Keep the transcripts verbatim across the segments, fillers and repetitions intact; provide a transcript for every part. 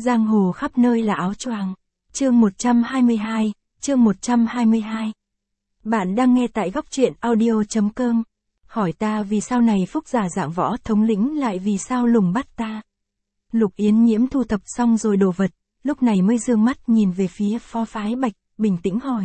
Giang hồ khắp nơi là áo choàng. Chương một trăm hai mươi hai, chương một trăm hai mươi hai. Bạn đang nghe tại góc truyện audio.com. Hỏi ta vì sao này Phúc giả dạng võ thống lĩnh lại vì sao lùng bắt ta. Lục Yến Nhiễm thu thập xong rồi đồ vật, lúc này mới dương mắt nhìn về phía Phó Phái Bạch, bình tĩnh hỏi.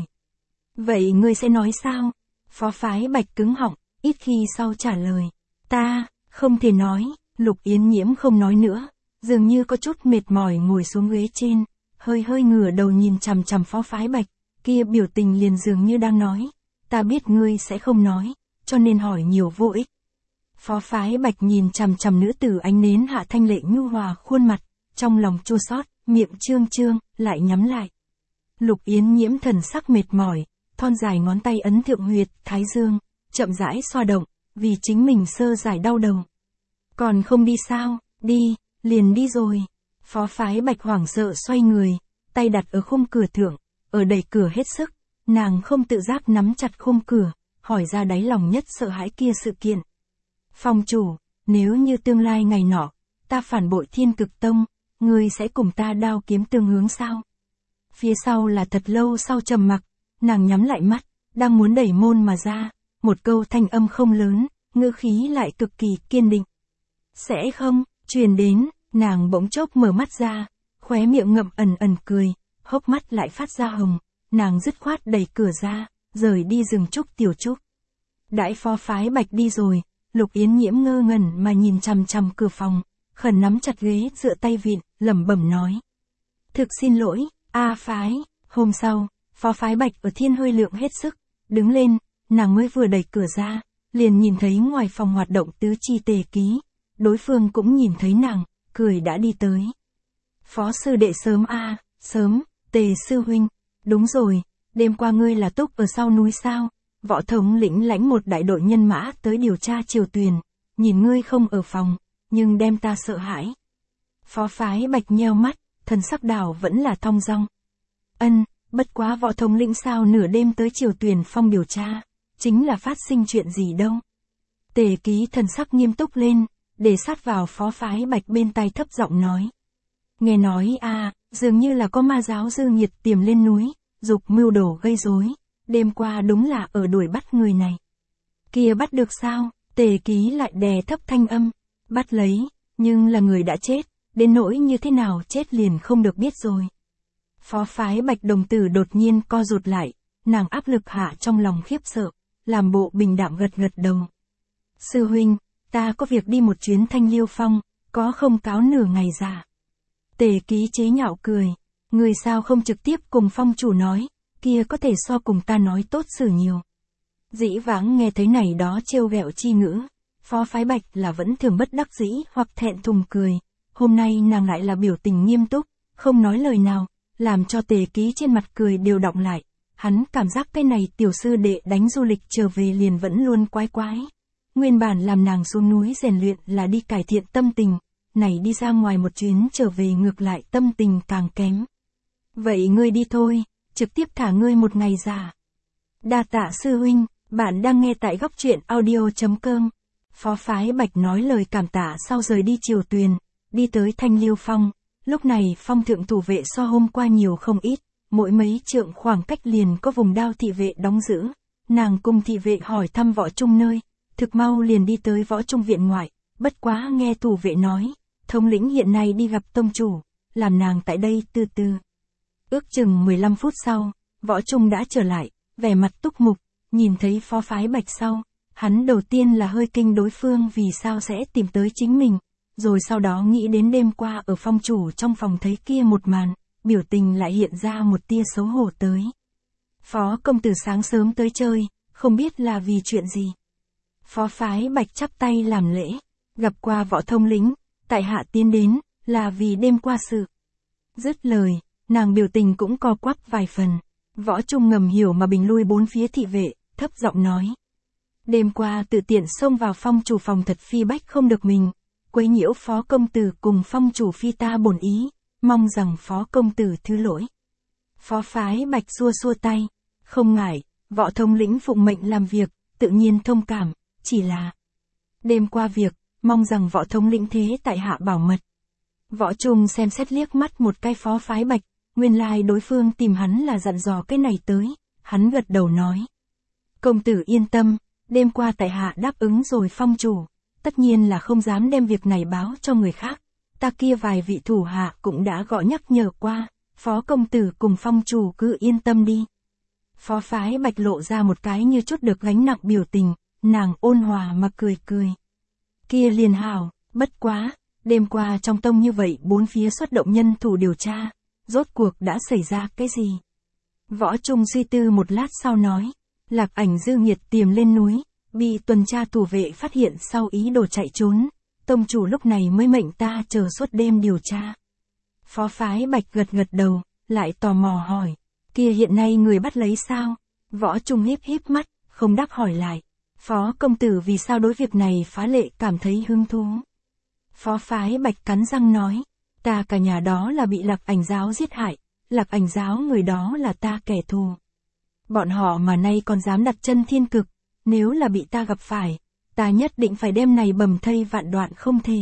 Vậy ngươi sẽ nói sao? Phó Phái Bạch cứng họng, ít khi sau trả lời. Ta, không thể nói. Lục Yến Nhiễm không nói nữa, dường như có chút mệt mỏi ngồi xuống ghế trên, hơi hơi ngửa đầu nhìn chằm chằm Phó Phái Bạch, kia biểu tình liền dường như đang nói, ta biết ngươi sẽ không nói, cho nên hỏi nhiều vô ích. Phó Phái Bạch nhìn chằm chằm nữ tử ánh nến hạ thanh lệ nhu hòa khuôn mặt, trong lòng chua xót, miệng trương trương, lại nhắm lại. Lục Yến Nhiễm thần sắc mệt mỏi, thon dài ngón tay ấn thượng huyệt, thái dương, chậm rãi xoa động, vì chính mình sơ giải đau đầu. Còn không đi sao, đi, liền đi rồi. Phó Phái Bạch hoảng sợ xoay người, tay đặt ở khung cửa thượng, ở đẩy cửa hết sức, nàng không tự giác nắm chặt khung cửa, hỏi ra đáy lòng nhất sợ hãi kia sự kiện. Phong chủ, nếu như tương lai ngày nọ, ta phản bội Thiên Cực Tông, ngươi sẽ cùng ta đao kiếm tương hướng sao? Phía sau là thật lâu sau trầm mặc, nàng nhắm lại mắt, đang muốn đẩy môn mà ra, một câu thanh âm không lớn, ngữ khí lại cực kỳ kiên định. Sẽ không, truyền đến, nàng bỗng chốc mở mắt ra, khóe miệng ngậm ẩn ẩn cười, hốc mắt lại phát ra hồng, nàng dứt khoát đẩy cửa ra, rời đi rừng trúc tiểu trúc. Đãi Phó Phái Bạch đi rồi, Lục Yến Nhiễm ngơ ngẩn mà nhìn chằm chằm cửa phòng, khẩn nắm chặt ghế dựa tay vịn, lẩm bẩm nói. Thực xin lỗi, A Phái. Hôm sau, Phó Phái Bạch ở thiên hơi lượng hết sức, đứng lên, nàng mới vừa đẩy cửa ra, liền nhìn thấy ngoài phòng hoạt động tứ chi Tề Ký, đối phương cũng nhìn thấy nàng, cười đã đi tới. Phó sư đệ sớm a, à, sớm, Tề sư huynh, đúng rồi, đêm qua ngươi là túc ở sau núi sao? Võ thống lĩnh lãnh một đại đội nhân mã tới điều tra Triều Tuyền, nhìn ngươi không ở phòng, nhưng đem ta sợ hãi. Phó Phái Bạch nheo mắt, thần sắc đảo vẫn là thong dong. Ân, bất quá võ thống lĩnh sao nửa đêm tới Triều Tuyền phong điều tra, chính là phát sinh chuyện gì đâu. Tề Ký thần sắc nghiêm túc lên, để sát vào Phó Phái Bạch bên tai thấp giọng nói. Nghe nói a, à, dường như là có ma giáo dư nhiệt tiềm lên núi, dục mưu đồ gây rối, đêm qua đúng là ở đuổi bắt người này. Kia bắt được sao? Tề Ký lại đè thấp thanh âm, bắt lấy, nhưng là người đã chết, đến nỗi như thế nào chết liền không được biết rồi. Phó Phái Bạch đồng tử đột nhiên co rụt lại, nàng áp lực hạ trong lòng khiếp sợ, làm bộ bình đạm gật gật đầu. Sư huynh, ta có việc đi một chuyến Thanh Liêu Phong, có không cáo nửa ngày giả. Tề Ký chế nhạo cười, người sao không trực tiếp cùng phong chủ nói, kia có thể so cùng ta nói tốt xử nhiều. Dĩ vãng nghe thấy này đó trêu ghẹo chi ngữ, Phó Phái Bạch là vẫn thường bất đắc dĩ hoặc thẹn thùng cười, hôm nay nàng lại là biểu tình nghiêm túc, không nói lời nào, làm cho Tề Ký trên mặt cười đều đọng lại, hắn cảm giác cái này tiểu sư đệ đánh du lịch trở về liền vẫn luôn quái quái. Nguyên bản làm nàng xuống núi rèn luyện là đi cải thiện tâm tình, này đi ra ngoài một chuyến trở về ngược lại tâm tình càng kém. Vậy ngươi đi thôi, trực tiếp thả ngươi một ngày giả. Đa tạ sư huynh, bạn đang nghe tại góc truyện audio.com. Phó Phái Bạch nói lời cảm tạ sau rời đi Triều Tuyền, đi tới Thanh Liêu Phong, lúc này phong thượng thủ vệ so hôm qua nhiều không ít, mỗi mấy trượng khoảng cách liền có vùng đao thị vệ đóng giữ, nàng cùng thị vệ hỏi thăm võ trung nơi. Thực mau liền đi tới võ trung viện ngoại, bất quá nghe thủ vệ nói, thống lĩnh hiện nay đi gặp tông chủ, làm nàng tại đây từ từ. Ước chừng mười lăm phút sau, võ trung đã trở lại, vẻ mặt túc mục, nhìn thấy Phó Phái Bạch sau, hắn đầu tiên là hơi kinh đối phương vì sao sẽ tìm tới chính mình, rồi sau đó nghĩ đến đêm qua ở phong chủ trong phòng thấy kia một màn, biểu tình lại hiện ra một tia xấu hổ tới. Phó công tử sáng sớm tới chơi, không biết là vì chuyện gì. Phó Phái Bạch chắp tay làm lễ, gặp qua võ thống lĩnh, tại hạ tiến đến, là vì đêm qua sự. Dứt lời, nàng biểu tình cũng co quắp vài phần, võ trung ngầm hiểu mà bình lui bốn phía thị vệ, thấp giọng nói. Đêm qua tự tiện xông vào phong chủ phòng thật phi bách không được mình, quấy nhiễu phó công tử cùng phong chủ phi ta bổn ý, mong rằng phó công tử thứ lỗi. Phó Phái Bạch xua xua tay, không ngại, võ thống lĩnh phụng mệnh làm việc, tự nhiên thông cảm. Chỉ là, đêm qua việc, mong rằng võ thống lĩnh thế tại hạ bảo mật. Võ Trung xem xét liếc mắt một cái Phó Phái Bạch, nguyên lai đối phương tìm hắn là dặn dò cái này tới, hắn gật đầu nói. Công tử yên tâm, đêm qua tại hạ đáp ứng rồi phong chủ, tất nhiên là không dám đem việc này báo cho người khác, ta kia vài vị thủ hạ cũng đã gọi nhắc nhở qua, Phó công tử cùng phong chủ cứ yên tâm đi. Phó Phái Bạch lộ ra một cái như chút được gánh nặng biểu tình, nàng ôn hòa mà cười cười. Kia liền hảo, bất quá, đêm qua trong tông như vậy bốn phía xuất động nhân thủ điều tra, rốt cuộc đã xảy ra cái gì? Võ Trung suy tư một lát sau nói, Lạc Ảnh Dư Nghiệt tiềm lên núi, bị tuần tra thủ vệ phát hiện sau ý đồ chạy trốn, tông chủ lúc này mới mệnh ta chờ suốt đêm điều tra. Phó Phái Bạch gật gật đầu, lại tò mò hỏi, kia hiện nay người bắt lấy sao? Võ Trung híp híp mắt, không đáp hỏi lại. Phó công tử vì sao đối việc này phá lệ cảm thấy hứng thú? Phó Phái Bạch cắn răng nói, ta cả nhà đó là bị Lạc Ảnh giáo giết hại, Lạc Ảnh giáo người đó là ta kẻ thù. Bọn họ mà nay còn dám đặt chân thiên cực, nếu là bị ta gặp phải, ta nhất định phải đem này bầm thây vạn đoạn không thể.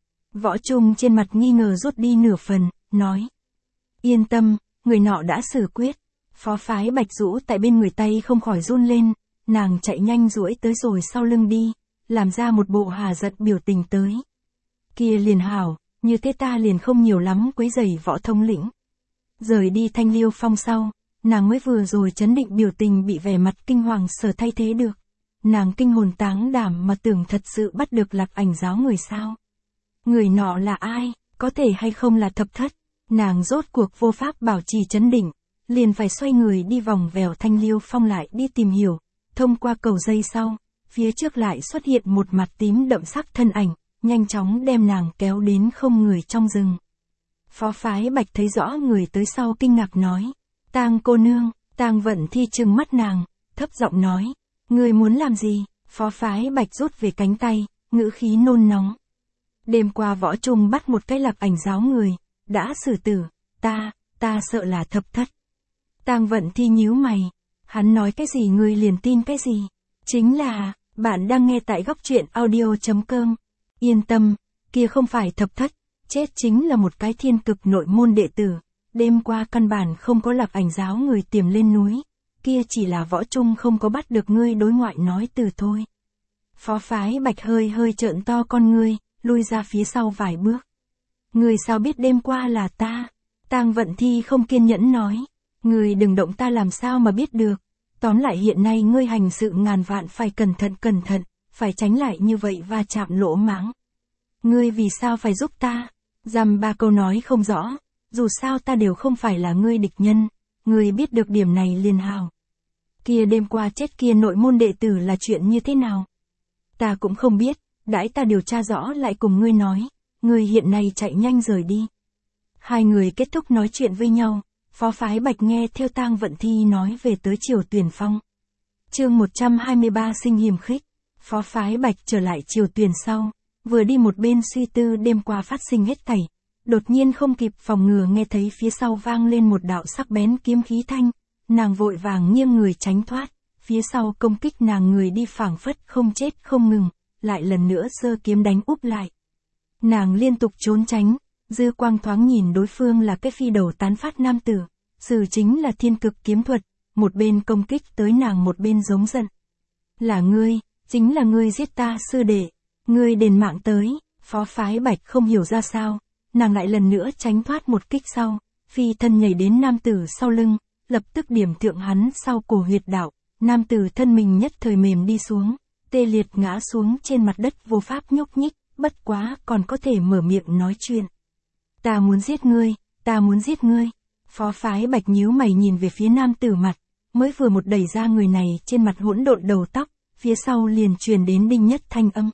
Võ Trung trên mặt nghi ngờ rút đi nửa phần, nói. Yên tâm, người nọ đã xử quyết. Phó Phái Bạch rũ tại bên người tay không khỏi run lên, nàng chạy nhanh duỗi tới rồi sau lưng đi, làm ra một bộ hà giận biểu tình tới. Kia liền hảo, như thế ta liền không nhiều lắm quấy rầy Võ thống lĩnh. Rời đi Thanh Liêu Phong sau, nàng mới vừa rồi chấn định biểu tình bị vẻ mặt kinh hoàng sở thay thế được. Nàng kinh hồn táng đảm mà tưởng thật sự bắt được Lạc Ảnh giáo người sao. Người nọ là ai, có thể hay không là Thập Thất, nàng rốt cuộc vô pháp bảo trì chấn định, liền phải xoay người đi vòng vèo Thanh Liêu Phong lại đi tìm hiểu, thông qua cầu dây sau, phía trước lại xuất hiện một mặt tím đậm sắc thân ảnh, nhanh chóng đem nàng kéo đến không người trong rừng. Phó Phái Bạch thấy rõ người tới sau kinh ngạc nói, Tang cô nương. Tang Vận Thi trừng mắt nàng, thấp giọng nói, người muốn làm gì? Phó Phái Bạch rút về cánh tay, ngữ khí nôn nóng. Đêm qua Võ Trung bắt một cái Lạc Ảnh giáo người, đã xử tử, ta, ta sợ là Thập Thất. Tang Vận Thi nhíu mày, hắn nói cái gì ngươi liền tin cái gì? Chính là, bạn đang nghe tại góc truyện audio chấm com. Yên tâm, kia không phải Thập Thất, chết chính là một cái thiên cực nội môn đệ tử. Đêm qua căn bản không có Lạc Ảnh giáo người tiềm lên núi, kia chỉ là Võ Trung không có bắt được ngươi đối ngoại nói từ thôi. Phó Phái Bạch hơi hơi trợn to con ngươi, lui ra phía sau vài bước. Ngươi sao biết đêm qua là ta? Tang Vận Thi không kiên nhẫn nói, ngươi đừng động ta làm sao mà biết được. Tóm lại hiện nay ngươi hành sự ngàn vạn phải cẩn thận cẩn thận, phải tránh lại như vậy va chạm lỗ mãng. Ngươi vì sao phải giúp ta? Dăm ba câu nói không rõ, dù sao ta đều không phải là ngươi địch nhân, ngươi biết được điểm này liền hào. Kia đêm qua chết kia nội môn đệ tử là chuyện như thế nào? Ta cũng không biết, đãi ta điều tra rõ lại cùng ngươi nói, ngươi hiện nay chạy nhanh rời đi. Hai người kết thúc nói chuyện với nhau, Phó Phái Bạch nghe theo Tang Vận Thi nói về tới Triều Tuyền Phong. Chương một trăm hai mươi ba sinh hiềm khích, Phó Phái Bạch trở lại Triều Tuyền sau, vừa đi một bên suy tư đêm qua phát sinh hết thảy, đột nhiên không kịp phòng ngừa nghe thấy phía sau vang lên một đạo sắc bén kiếm khí thanh, nàng vội vàng nghiêng người tránh thoát, phía sau công kích nàng người đi phảng phất không chết không ngừng, lại lần nữa giơ kiếm đánh úp lại. Nàng liên tục trốn tránh, dư quang thoáng nhìn đối phương là cái phi đầu tán phát nam tử, sử chính là thiên cực kiếm thuật, một bên công kích tới nàng một bên giống giận. Là ngươi, chính là ngươi giết ta sư đệ, ngươi đền mạng tới. Phó Phái Bạch không hiểu ra sao, nàng lại lần nữa tránh thoát một kích sau, phi thân nhảy đến nam tử sau lưng, lập tức điểm thượng hắn sau cổ huyệt đạo, nam tử thân mình nhất thời mềm đi xuống, tê liệt ngã xuống trên mặt đất vô pháp nhúc nhích, bất quá còn có thể mở miệng nói chuyện. Ta muốn giết ngươi, ta muốn giết ngươi. Phó Phái Bạch nhíu mày nhìn về phía nam tử mặt, mới vừa một đẩy ra người này trên mặt hỗn độn đầu tóc, phía sau liền truyền đến Đinh Nhất thanh âm.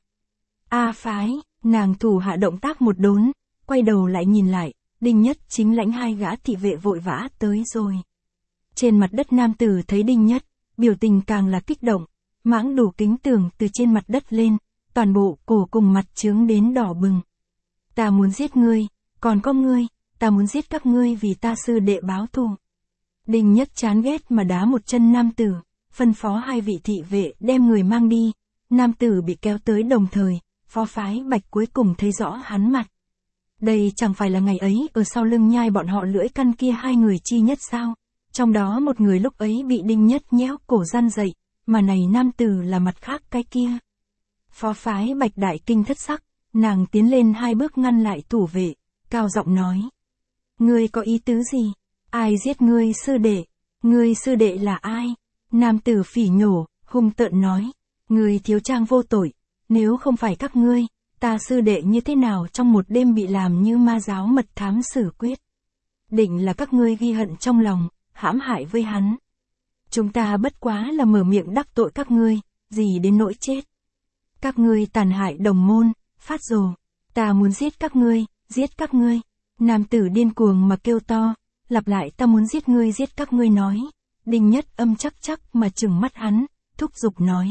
A Phái, nàng thủ hạ động tác một đốn, quay đầu lại nhìn lại, Đinh Nhất chính lãnh hai gã thị vệ vội vã tới rồi. Trên mặt đất nam tử thấy Đinh Nhất, biểu tình càng là kích động, mãng đủ kính tưởng từ trên mặt đất lên, toàn bộ cổ cùng mặt trướng đến đỏ bừng. Ta muốn giết ngươi, còn có ngươi, ta muốn giết các ngươi vì ta sư đệ báo thù. Đinh Nhất chán ghét mà đá một chân nam tử, phân phó hai vị thị vệ đem người mang đi, nam tử bị kéo tới đồng thời, Phó Phái Bạch cuối cùng thấy rõ hắn mặt. Đây chẳng phải là ngày ấy ở sau lưng nhai bọn họ lưỡi căn kia hai người chi nhất sao? Trong đó một người lúc ấy bị Đinh Nhất nhéo cổ răn dậy, mà này nam tử là mặt khác cái kia. Phó phái Bạch đại kinh thất sắc, nàng tiến lên hai bước ngăn lại thủ vệ, cao giọng nói. Ngươi có ý tứ gì? Ai giết ngươi sư đệ? Ngươi sư đệ là ai? Nam tử phỉ nhổ, hung tợn nói. Ngươi thiếu trang vô tội, nếu không phải các ngươi, ta sư đệ như thế nào trong một đêm bị làm như ma giáo mật thám xử quyết. Định là các ngươi ghi hận trong lòng, hãm hại với hắn. Chúng ta bất quá là mở miệng đắc tội các ngươi, gì đến nỗi chết. Các ngươi tàn hại đồng môn, phát rồ, ta muốn giết các ngươi, giết các ngươi. Nam tử điên cuồng mà kêu to, lặp lại ta muốn giết ngươi giết các ngươi nói. Đinh Nhất âm chắc chắc mà trừng mắt hắn, thúc giục nói.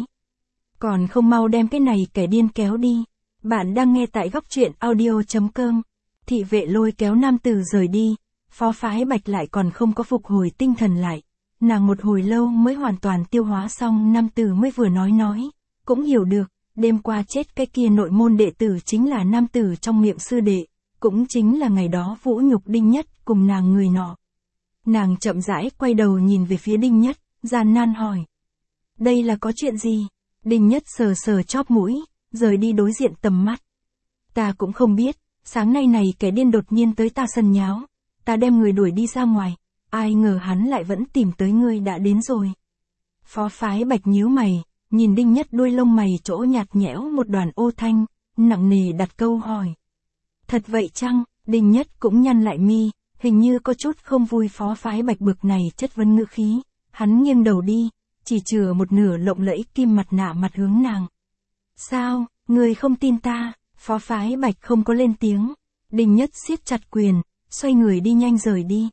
Còn không mau đem cái này kẻ điên kéo đi. Bạn đang nghe tại góc truyện audio chấm com. Thị vệ lôi kéo nam tử rời đi, phó phái Bạch lại còn không có phục hồi tinh thần lại. Nàng một hồi lâu mới hoàn toàn tiêu hóa xong, nam tử mới vừa nói nói, cũng hiểu được, đêm qua chết cái kia nội môn đệ tử chính là nam tử trong miệng sư đệ, cũng chính là ngày đó vũ nhục Đinh Nhất cùng nàng người nọ. Nàng chậm rãi quay đầu nhìn về phía Đinh Nhất, gian nan hỏi. Đây là có chuyện gì? Đinh Nhất sờ sờ chóp mũi, rời đi đối diện tầm mắt. Ta cũng không biết, sáng nay này kẻ điên đột nhiên tới ta sân nháo, ta đem người đuổi đi ra ngoài, ai ngờ hắn lại vẫn tìm tới ngươi đã đến rồi. Phó phái Bạch nhíu mày, nhìn Đinh Nhất đuôi lông mày chỗ nhạt nhẽo một đoàn ô thanh, nặng nề đặt câu hỏi. Thật vậy chăng? Đinh Nhất cũng nhăn lại mi, hình như có chút không vui phó phái Bạch bực này chất vấn ngữ khí, hắn nghiêng đầu đi, chỉ chừa một nửa lộng lẫy kim mặt nạ mặt hướng nàng. Sao, người không tin ta? Phó phái Bạch không có lên tiếng. Đinh Nhất siết chặt quyền, xoay người đi nhanh rời đi.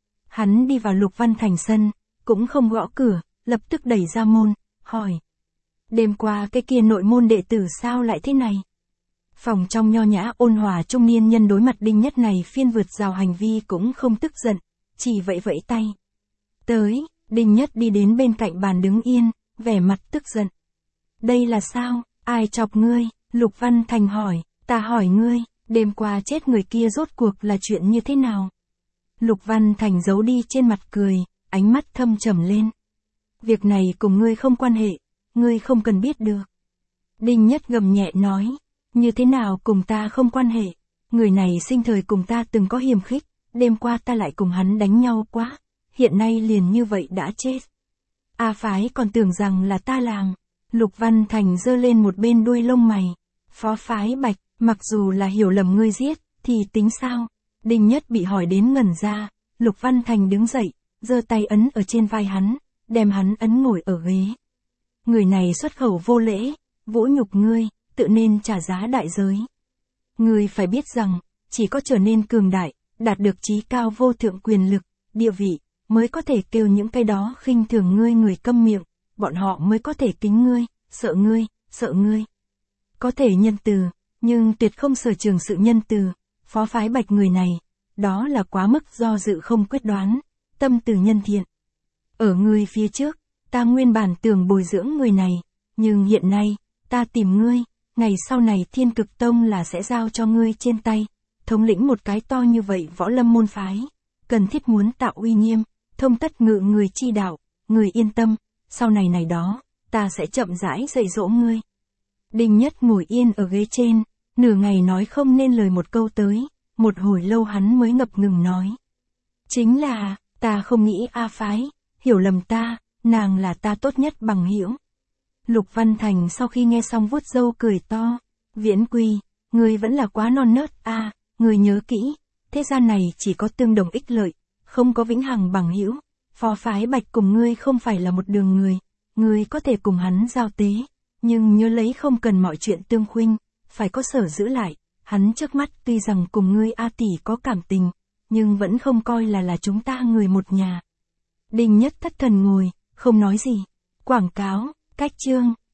Hắn đi vào Lục Văn Thành sân, cũng không gõ cửa, lập tức đẩy ra môn, hỏi. Đêm qua cái kia nội môn đệ tử sao lại thế này? Phòng trong nho nhã ôn hòa trung niên nhân đối mặt Đinh Nhất này phiên vượt rào hành vi cũng không tức giận, chỉ vẫy vẫy tay. Tới, Đinh Nhất đi đến bên cạnh bàn đứng yên, vẻ mặt tức giận. Đây là sao? Ai chọc ngươi? Lục Văn Thành hỏi. Ta hỏi ngươi, đêm qua chết người kia rốt cuộc là chuyện như thế nào? Lục Văn Thành giấu đi trên mặt cười, ánh mắt thâm trầm lên. Việc này cùng ngươi không quan hệ, ngươi không cần biết được. Đinh Nhất gầm nhẹ nói. Như thế nào cùng ta không quan hệ? Người này sinh thời cùng ta từng có hiềm khích, đêm qua ta lại cùng hắn đánh nhau quá, hiện nay liền như vậy đã chết. A phái còn tưởng rằng là ta làm. Lục Văn Thành giơ lên một bên đuôi lông mày. Phó phái Bạch, mặc dù là hiểu lầm ngươi giết, thì tính sao? Đinh Nhất bị hỏi đến ngẩn ra, Lục Văn Thành đứng dậy, giơ tay ấn ở trên vai hắn, đem hắn ấn ngồi ở ghế. Người này xuất khẩu vô lễ, vũ nhục ngươi, tự nên trả giá đại giới. Ngươi phải biết rằng, chỉ có trở nên cường đại, đạt được chí cao vô thượng quyền lực, địa vị, mới có thể kêu những cái đó khinh thường ngươi người câm miệng, bọn họ mới có thể kính ngươi, sợ ngươi, sợ ngươi. Có thể nhân từ, nhưng tuyệt không sở trường sự nhân từ, phó phái Bạch người này, đó là quá mức do dự không quyết đoán, tâm từ nhân thiện. Ở ngươi phía trước, ta nguyên bản tưởng bồi dưỡng người này, nhưng hiện nay, ta tìm ngươi, ngày sau này Thiên Cực Tông là sẽ giao cho ngươi trên tay, thống lĩnh một cái to như vậy võ lâm môn phái, cần thiết muốn tạo uy nghiêm, thông tất ngự người chi đạo, người yên tâm, sau này này đó, ta sẽ chậm rãi dạy dỗ ngươi. Đinh Nhất ngồi yên ở ghế trên, nửa ngày nói không nên lời một câu tới, một hồi lâu hắn mới ngập ngừng nói. Chính là, ta không nghĩ A phái, hiểu lầm ta, nàng là ta tốt nhất bằng hữu. Lục Văn Thành sau khi nghe xong vuốt râu cười to. Viễn Quy, ngươi vẫn là quá non nớt a, à, ngươi nhớ kỹ, thế gian này chỉ có tương đồng ích lợi, không có vĩnh hằng bằng hữu. Phó phái Bạch cùng ngươi không phải là một đường người, ngươi có thể cùng hắn giao tế, nhưng nhớ lấy không cần mọi chuyện tương khuynh, phải có sở giữ lại. Hắn trước mắt tuy rằng cùng ngươi A tỷ có cảm tình, nhưng vẫn không coi là là chúng ta người một nhà. Đinh Nhất thất thần ngồi, không nói gì. Quảng cáo, cách chương.